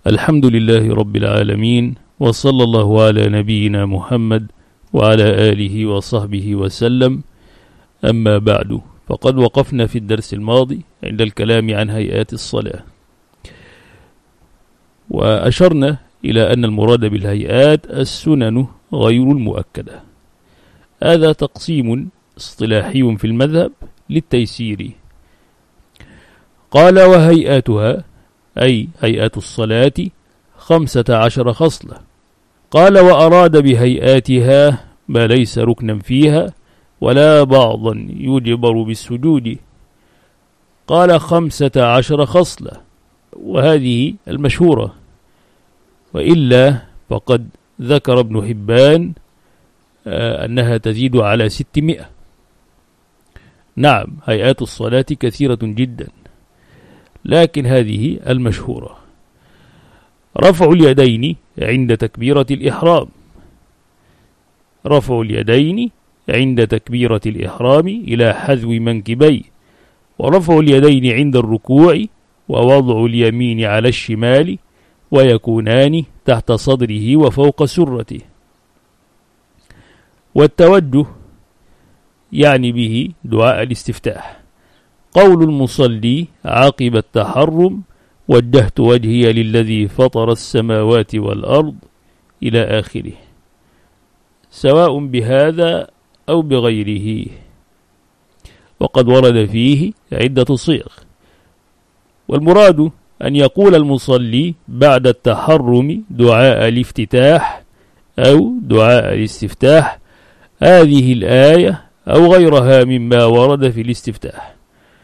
الحمد لله رب العالمين، وصلى الله على نبينا محمد وعلى آله وصحبه وسلم. أما بعد، فقد وقفنا في الدرس الماضي عند الكلام عن هيئات الصلاة، وأشرنا إلى أن المراد بالهيئات السنن غير المؤكدة. هذا تقسيم اصطلاحي في المذهب للتيسير. قال: وهيئاتها أي هيئات الصلاة 15 خصلة. قال: وأراد بهيئاتها ما ليس ركنا فيها ولا بعضا يجبر بالسجود. قال: 15 خصلة، وهذه المشهورة، وإلا فقد ذكر ابن حبان أنها تزيد على 600. نعم، هيئات الصلاة كثيرة جدا، لكن هذه المشهورة: رفع اليدين عند تكبيرة الإحرام، رفع اليدين عند تكبيرة الإحرام إلى حذو منكبيه، ورفع اليدين عند الركوع، ووضع اليمين على الشمال، ويكونان تحت صدره وفوق سرته. والتوجه يعني به دعاء الاستفتاح، قول المصلي عقب التحرم: وجهت وجهي للذي فطر السماوات والأرض، إلى آخره، سواء بهذا أو بغيره. وقد ورد فيه عدة صيغ، والمراد أن يقول المصلي بعد التحرم دعاء الافتتاح أو دعاء الاستفتاح هذه الآية أو غيرها مما ورد في الاستفتاح.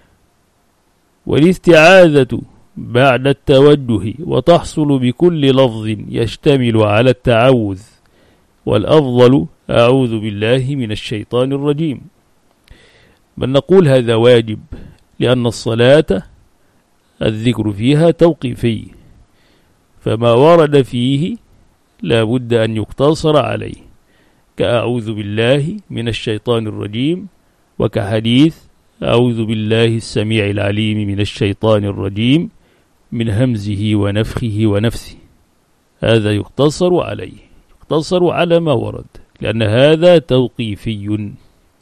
والاستعاذة بعد التوجه، وتحصل بكل لفظ يشتمل على التعوذ، والأفضل أعوذ بالله من الشيطان الرجيم. بل نقول هذا واجب، لأن الصلاة الذكر فيها توقيفي، فما ورد فيه لا بد أن يقتصر عليه، كأعوذ بالله من الشيطان الرجيم، وكحديث أعوذ بالله السميع العليم من الشيطان الرجيم من همزه ونفخه ونفثه. هذا يقتصر عليه، يقتصر على ما ورد، لأن هذا توقيفي.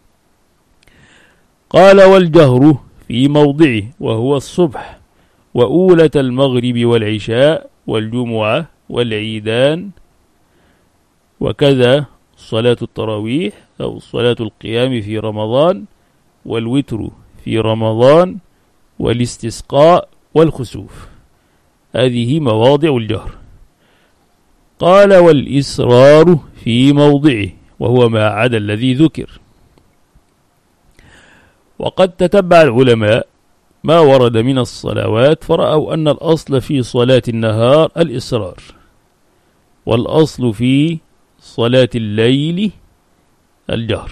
قال: والجهر في موضعه، وهو الصبح وأولة المغرب والعشاء والجمعة والعيدان، وكذا صلاة التراويح أو صلاة القيام في رمضان، والوتر في رمضان، والاستسقاء والخسوف. هذه مواضع الجهر. قال: والإسرار في موضعه، وهو ما عدا الذي ذكر. وقد تتبع العلماء ما ورد من الصلوات، فرأوا أن الأصل في صلاة النهار الإسرار، والأصل في صلاة الليل الجهر.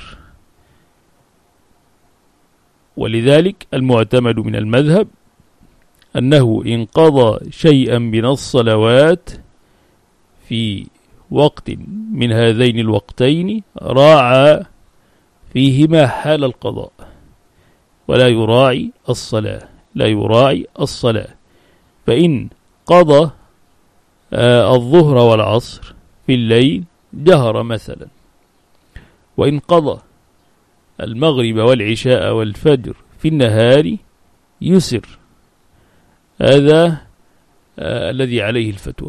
ولذلك المعتمد من المذهب أنه إن قضى شيئا من الصلوات في وقت من هذين الوقتين راعى فيهما حال القضاء، ولا يراعي الصلاة، لا يراعي الصلاة. فإن قضى الظهر والعصر في الليل جهر مثلا، وإن قضى المغرب والعشاء والفجر في النهار يسر. هذا الذي عليه الفتوى.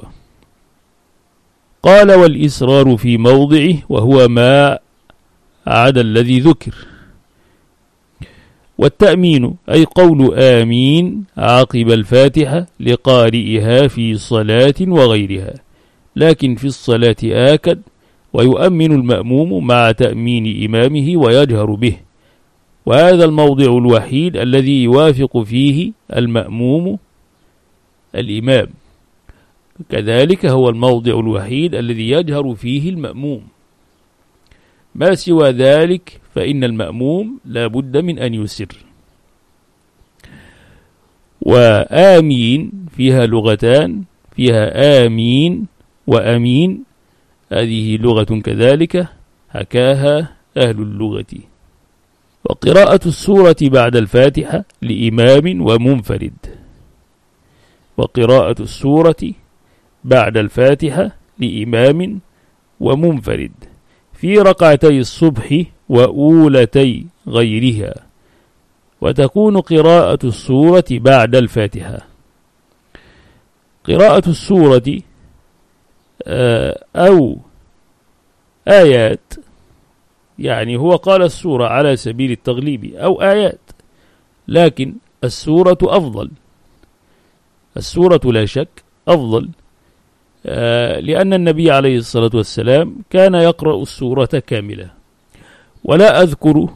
قال: والإسرار في موضعه، وهو ما عدا الذي ذكر. والتأمين أي قول آمين عقب الفاتحة لقارئها في صلاة وغيرها، لكن في الصلاة آكد، ويؤمن المأموم مع تأمين إمامه ويجهر به، وهذا الموضع الوحيد الذي يوافق فيه المأموم الإمام، كذلك هو الموضع الوحيد الذي يجهر فيه المأموم. ما سوى ذلك فإن المأموم لا بد من أن يسر. وآمين فيها لغتان، فيها آمين وأمين، هذه لغة كذلك حكاها أهل اللغة. وقراءة السورة بعد الفاتحة لإمام ومنفرد، وقراءة السورة بعد الفاتحة لإمام ومنفرد في ركعتي الصبح وأولتي غيرها، وتكون قراءة السورة بعد الفاتحة. قراءة السورة أو آيات، يعني هو قال السورة على سبيل التغليب أو آيات، لكن السورة أفضل. السورة لا شك أفضل، لأن النبي عليه الصلاة والسلام كان يقرأ السورة كاملة، ولا أذكر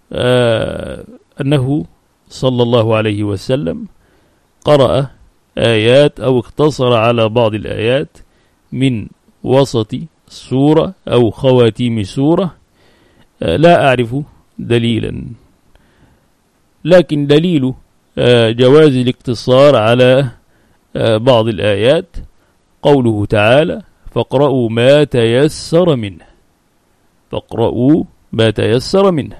أنه صلى الله عليه وسلم قرأ آيات أو اقتصر على بعض الآيات من وسط السورة أو خواتيم سورة، لا أعرف دليلا. لكن دليل جواز الاقتصار على بعض الآيات قوله تعالى: فاقرأوا ما تيسر منه، فاقرأوا ما تيسر منه.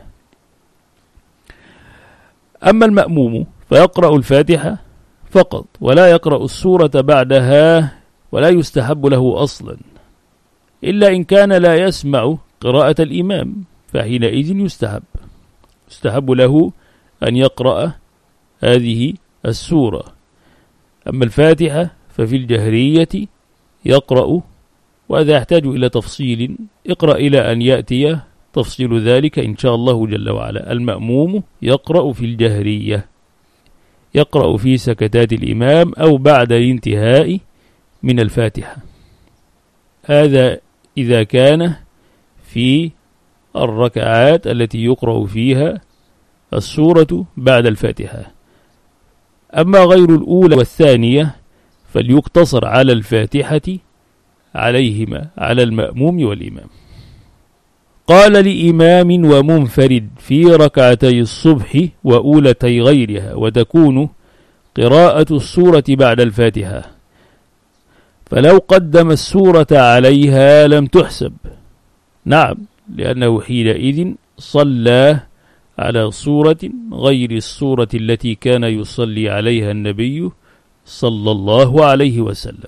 أما المأموم فيقرأ الفاتحة فقط ولا يقرأ السورة بعدها، ولا يستحب له أصلا، إلا إن كان لا يسمع قراءة الإمام، فحينئذ يستحب له أن يقرأ هذه السورة. أما الفاتحة ففي الجهرية يقرأ، وإذا يحتاج إلى تفصيل اقرأ إلى أن يأتي تفصيل ذلك إن شاء الله جل وعلا. المأموم يقرأ في الجهرية، يقرأ في سكتات الإمام أو بعد الانتهاء من الفاتحة. هذا إذا كان في الركعات التي يقرأ فيها السورة بعد الفاتحة. أما غير الأولى والثانية فليقتصر على الفاتحة عليهما، على المأموم والإمام. قال: لإمام ومنفرد في ركعتي الصبح وأولتي غيرها، وتكون قراءة السورة بعد الفاتحة، فلو قدم السورة عليها لم تحسب. نعم، لأنه حينئذ صلى على صورة غير الصورة التي كان يصلي عليها النبي صلى الله عليه وسلم.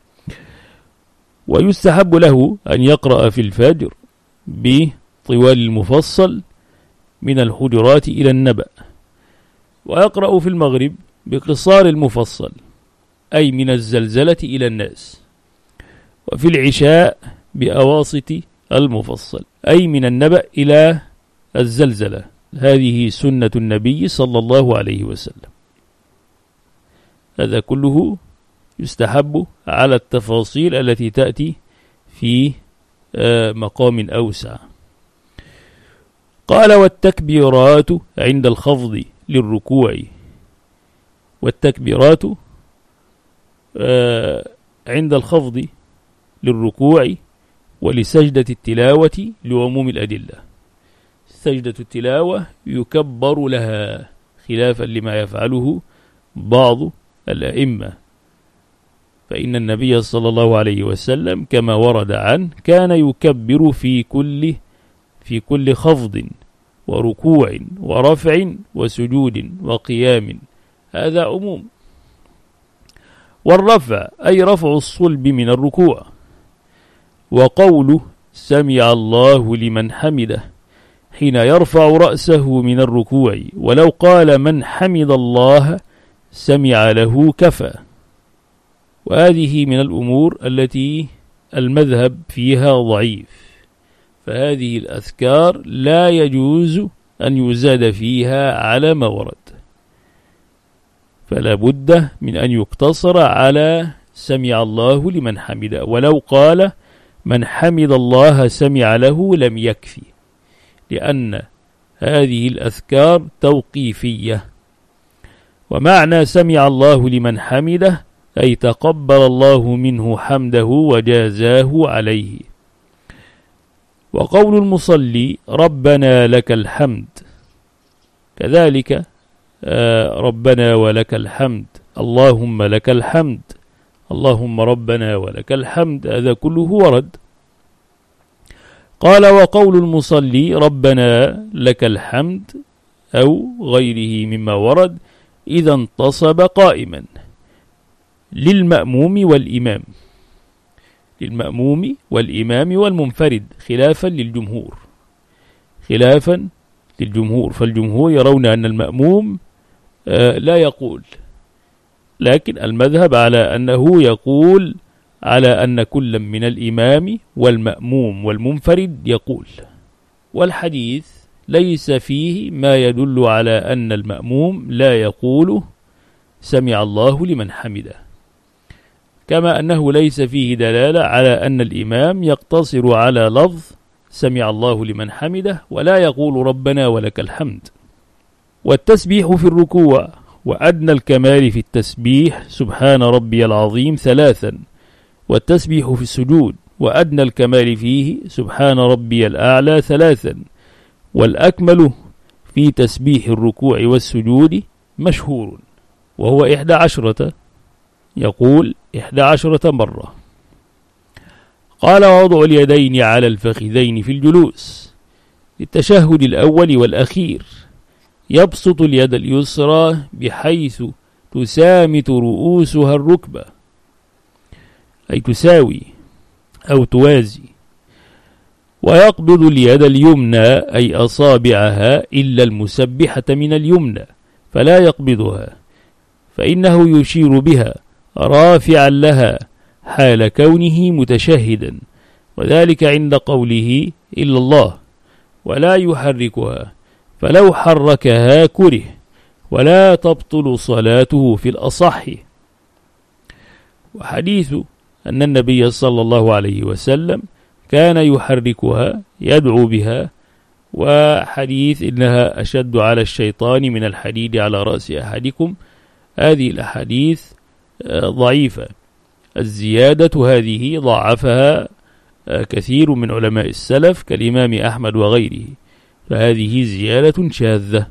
ويستحب له أن يقرأ في الفجر بطوال المفصل من الحجرات إلى النبأ، ويقرأ في المغرب بقصار المفصل أي من الزلزلة إلى الناس، وفي العشاء بأواسط المفصل أي من النبأ إلى الزلزلة. هذه سنة النبي صلى الله عليه وسلم. هذا كله يستحب على التفاصيل التي تأتي في مقام أوسع. قال: والتكبيرات عند الخفض للركوع، والتكبيرات عند الخفض للركوع ولسجدة التلاوة لعموم الأدلة. سجدة التلاوة يكبر لها خلافا لما يفعله بعض الأئمة، فإن النبي صلى الله عليه وسلم كما ورد عنه كان يكبر في كل خفض وركوع ورفع وسجود وقيام، هذا عموم. والرفع أي رفع الصلب من الركوع، وقوله سمع الله لمن حمده حين يرفع رأسه من الركوع، ولو قال من حمد الله سمع له كفى. وهذه من الأمور التي المذهب فيها ضعيف، فهذه الأذكار لا يجوز أن يزاد فيها على ما ورد، فلا بد من أن يقتصر على سمع الله لمن حمده، ولو قال من حمد الله سمع له لم يكفي، لأن هذه الأذكار توقيفية. ومعنى سمع الله لمن حمده أي تقبل الله منه حمده وجازاه عليه. وقول المصلي ربنا لك الحمد كذلك، ربنا ولك الحمد، اللهم لك الحمد، اللهم ربنا ولك الحمد، هذا كله ورد. قال: وقول المصلي ربنا لك الحمد أو غيره مما ورد إذا انتصب قائما للمأموم والإمام. للمأموم والإمام والمنفرد خلافا للجمهور، فالجمهور يرون أن المأموم لا يقول، لكن المذهب على أنه يقول، على أن كل من الإمام والمأموم والمنفرد يقول. والحديث ليس فيه ما يدل على أن المأموم لا يقول سمع الله لمن حمده، كما أنه ليس فيه دلالة على أن الإمام يقتصر على لفظ سمع الله لمن حمده ولا يقول ربنا ولك الحمد. والتسبيح في الركوع وأدنى الكمال في التسبيح سبحان ربي العظيم 3، والتسبيح في السجود وأدنى الكمال فيه سبحان ربي الأعلى 3، والأكمل في تسبيح الركوع والسجود مشهور وهو 11، يقول 11 مرة. قال ووضع اليدين على الفخذين في الجلوس للتشهد الأول والأخير، يبسط اليد اليسرى بحيث تسامت رؤوسها الركبة، أي تساوي أو توازي، ويقبض اليد اليمنى أي أصابعها إلا المسبحة من اليمنى فلا يقبضها، فإنه يشير بها رافعا لها حال كونه متشهدا، وذلك عند قوله إلا الله، ولا يحركها، فلو حركها كره، ولا تبطل صلاته في الأصح. وحديث أن النبي صلى الله عليه وسلم كان يحركها يدعو بها، وحديث إنها أشد على الشيطان من الحديد على رأس أحدكم، هذه الأحاديث ضعيفة. الزيادة هذه ضعفها كثير من علماء السلف كالإمام أحمد وغيره، فهذه زيادة شاذة.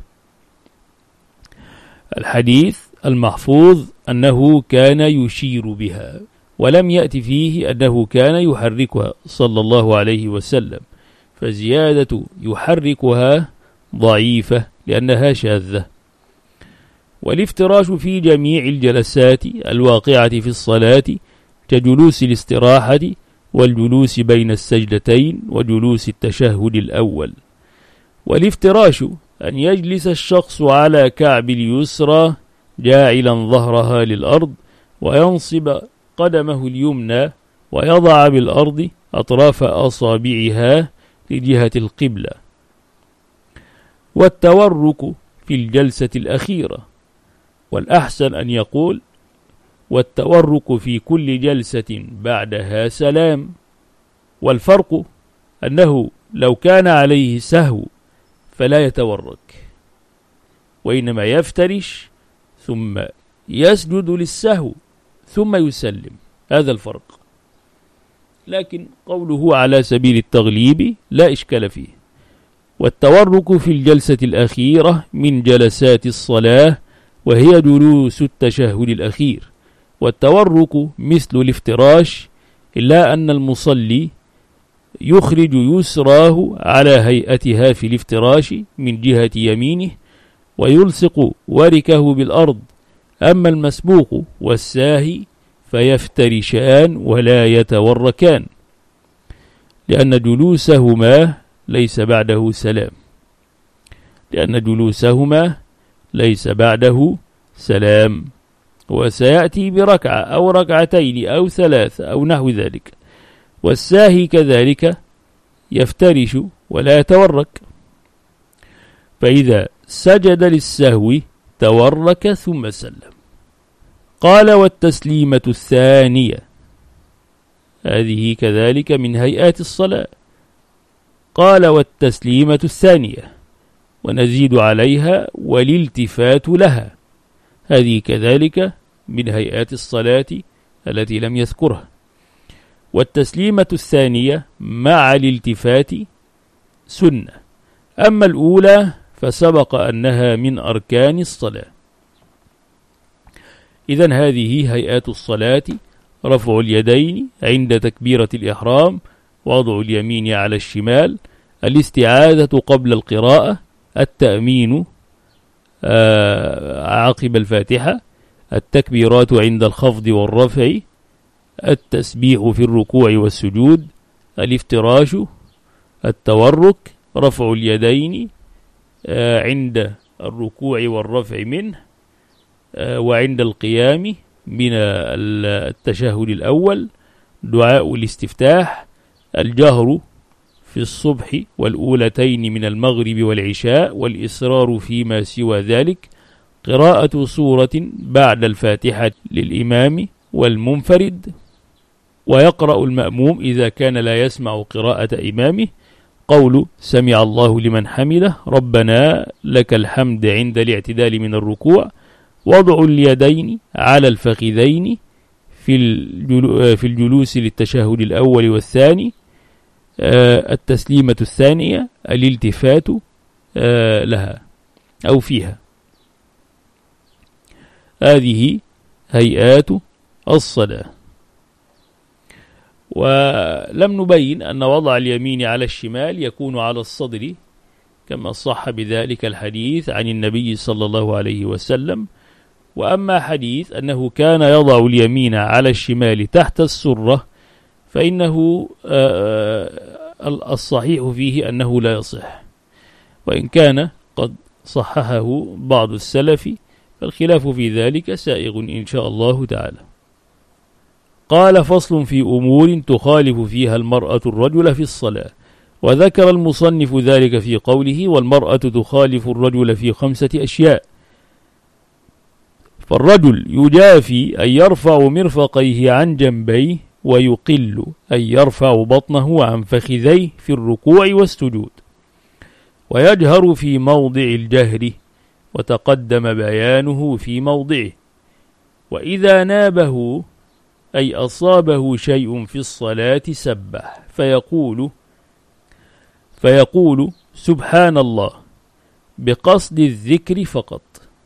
الحديث المحفوظ أنه كان يشير بها، ولم يأتي فيه أنه كان يحركها صلى الله عليه وسلم، فزيادة يحركها ضعيفة لأنها شاذة. والافتراش في جميع الجلسات الواقعة في الصلاة كجلوس الاستراحة والجلوس بين السجدتين وجلوس التشهد الأول. والافتراش أن يجلس الشخص على كعب اليسرى جاعلا ظهرها للأرض، وينصب قدمه اليمنى ويضع بالأرض أطراف أصابعها لجهة القبلة. والتورك في الجلسة الأخيرة، والأحسن أن يقول والتورك في كل جلسة بعدها سلام. والفرق أنه لو كان عليه سهو فلا يتورك، وإنما يفترش ثم يسجد للسهو ثم يسلم، هذا الفرق. لكن قوله على سبيل التغليب لا إشكال فيه. والتورك في الجلسة الأخيرة من جلسات الصلاة، وهي جلوس التشهد الأخير. والتورك مثل الافتراش، إلا أن المصلي يخرج يسراه على هيئتها في الافتراش من جهة يمينه ويلصق وركه بالأرض، أما المسبوق والساهي فيفترشان ولا يتوركان، لأن جلوسهما ليس بعده سلام، وسيأتي بركعة أو ركعتين أو 3 أو نحو ذلك. والساهي كذلك يفترش ولا يتورك، فإذا سجد للسهو تورك ثم سلم. قال والتسليمة الثانية، هذه كذلك من هيئات الصلاة. قال والتسليمة الثانية، ونزيد عليها والالتفات لها، هذه كذلك من هيئات الصلاة التي لم يذكرها. والتسليمة الثانية مع الالتفات سنة، أما الأولى فسبق أنها من أركان الصلاة. إذن هذه هيئات الصلاة: رفع اليدين عند تكبيرة الإحرام، وضع اليمين على الشمال، الاستعاذة قبل القراءة، التأمين عقب الفاتحة، التكبيرات عند الخفض والرفع، التسبيح في الركوع والسجود، الافتراش، التورك، رفع اليدين عند الركوع والرفع منه، وعند القيام من التشهد الأول، دعاء الاستفتاح، الجهر في الصبح والأولتين من المغرب والعشاء، والإصرار فيما سوى ذلك، قراءة سورة بعد الفاتحة للإمام والمنفرد، ويقرأ المأموم إذا كان لا يسمع قراءة إمامه قول سمع الله لمن حمده، ربنا لك الحمد عند الاعتدال من الركوع، وضع اليدين على الفخذين في الجلوس للتشهد الأول والثاني، التسليمة الثانية، الالتفات لها أو فيها. هذه هيئات الصلاة. ولم نبين أن وضع اليمين على الشمال يكون على الصدر كما صح بذلك الحديث عن النبي صلى الله عليه وسلم. وأما حديث أنه كان يضع اليمين على الشمال تحت السرة فإنه الصحيح فيه أنه لا يصح، وإن كان قد صححه بعض السلف، فالخلاف في ذلك سائغ إن شاء الله تعالى. قال فصل في أمور تخالف فيها المرأة الرجل في الصلاة. وذكر المصنف ذلك في قوله والمرأة تخالف الرجل في 5 أشياء. فالرجل يجافي أن يرفع مرفقيه عن جنبيه، ويقل أن يرفع بطنه عن فخذيه في الركوع والسجود، ويجهر في موضع الجهر، وتقدم بيانه في موضعه. وإذا نابه أي أصابه شيء في الصلاة سبح فيقول سبحان الله بقصد الذكر فقط،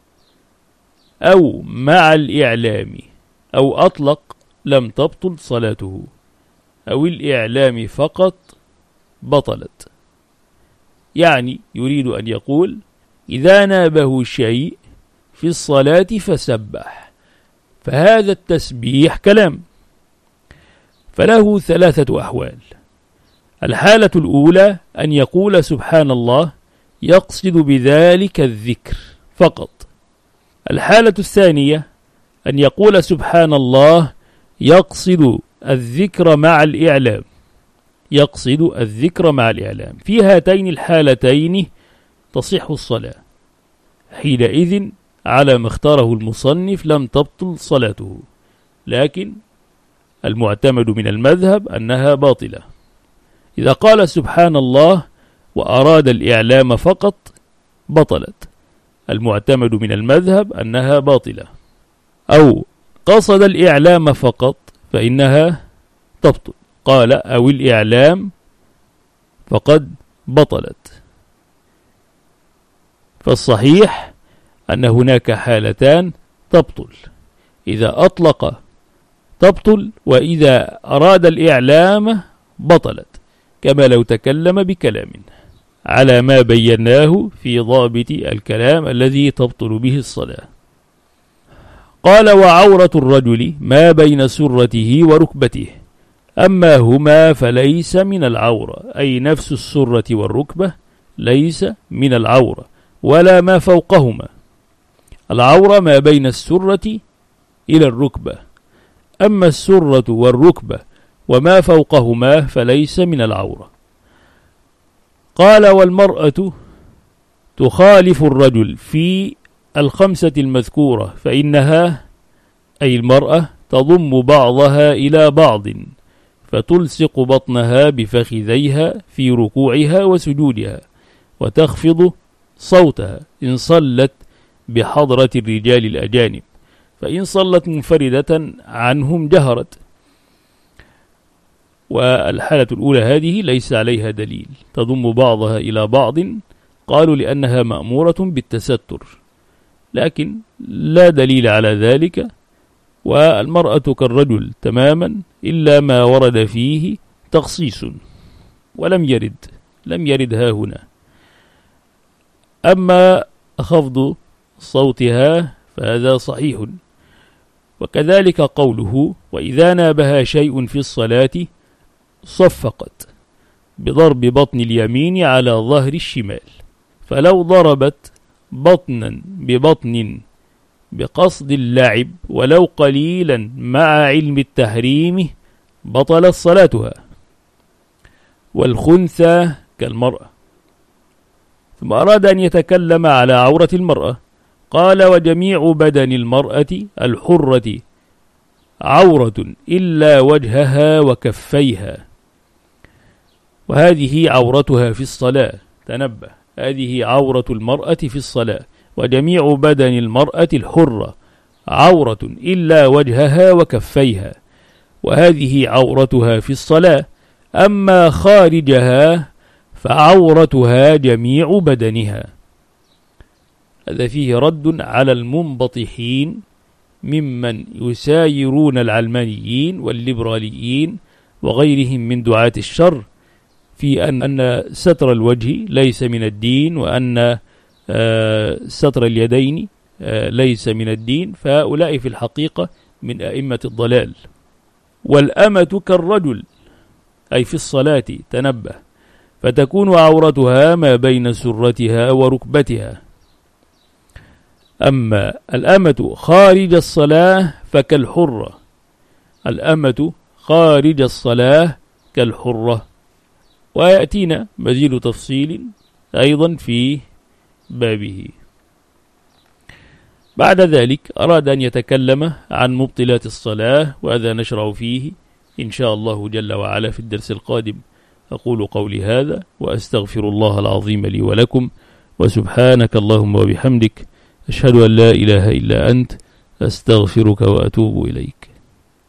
أو مع الإعلام، أو أطلق لم تبطل صلاته، أو الإعلام فقط بطلت. يعني يريد أن يقول إذا نابه شيء في الصلاة فسبح، فهذا التسبيح كلام، فله 3 أحوال. الحالة الأولى أن يقول سبحان الله يقصد بذلك الذكر فقط. الحالة الثانية أن يقول سبحان الله يقصد الذكر مع الإعلام، يقصد الذكر مع الإعلام. في هاتين الحالتين تصح الصلاة، حينئذ على ما اختاره المصنف لم تبطل صلاته، لكن المعتمد من المذهب أنها باطلة. إذا قال سبحان الله وأراد الإعلام فقط بطلت، المعتمد من المذهب أنها باطلة. أو قصد الإعلام فقط فإنها تبطل، قال أو الإعلام فقد بطلت. فالصحيح أن هناك حالتان تبطل، إذا أطلق تبطل، وإذا أراد الإعلام بطلت، كما لو تكلم بكلام، على ما بيناه في ضابط الكلام الذي تبطل به الصلاة. قال وعورة الرجل ما بين سرته وركبته، أما هما فليس من العورة، أي نفس السرة والركبة ليس من العورة، ولا ما فوقهما. العورة ما بين السرة إلى الركبة، أما السرة والركبة وما فوقهما فليس من العورة. قال والمرأة تخالف الرجل في 5 المذكورة، فإنها أي المرأة تضم بعضها إلى بعض، فتلصق بطنها بفخذيها في ركوعها وسجودها، وتخفض صوتها إن صلت بحضرة الرجال الأجانب، فإن صلت منفردة عنهم جهرت. والحالة الأولى هذه ليس عليها دليل، تضم بعضها إلى بعض، قالوا لأنها مأمورة بالتستر، لكن لا دليل على ذلك. والمرأة كالرجل تماما إلا ما ورد فيه تخصيص، ولم يرد ها هنا. أما خفض صوتها فهذا صحيح، وكذلك قوله: وإذا نابها شيء في الصلاة صفقت، بضرب بطن اليمين على ظهر الشمال. فلو ضربت بطنا ببطن بقصد اللعب ولو قليلا مع علم التحريم بطلت صلاتها. والخنثى كالمرأة. ثم أراد أن يتكلم على عورة المرأة، قال: وجميع بدن المرأة الحرة عورة إلا وجهها وكفيها، وهذه عورتها في الصلاة. تنبه، هذه عورة المرأة في الصلاة. وجميع بدن المرأة الحرة عورة إلا وجهها وكفيها، وهذه عورتها في الصلاة. أما خارجها فعورتها جميع بدنها. هذا فيه رد على المنبطحين ممن يسايرون العلمانيين والليبراليين وغيرهم من دعاة الشر في أن ستر الوجه ليس من الدين، وأن ستر اليدين ليس من الدين، فهؤلاء في الحقيقة من أئمة الضلال. والأمة كالرجل أي في الصلاة. تنبه، فتكون عورتها ما بين سرتها وركبتها. أما الأمة خارج الصلاة فكالحرة. الأمة خارج الصلاة كالحرة. ويأتينا مزيد تفصيل أيضا في بابه. بعد ذلك أراد أن يتكلم عن مبطلات الصلاة، وهذا نشرع فيه إن شاء الله جل وعلا في الدرس القادم. أقول قولي هذا وأستغفر الله العظيم لي ولكم، وسبحانك اللهم وبحمدك، أشهد أن لا إله إلا أنت، أستغفرك وأتوب إليك.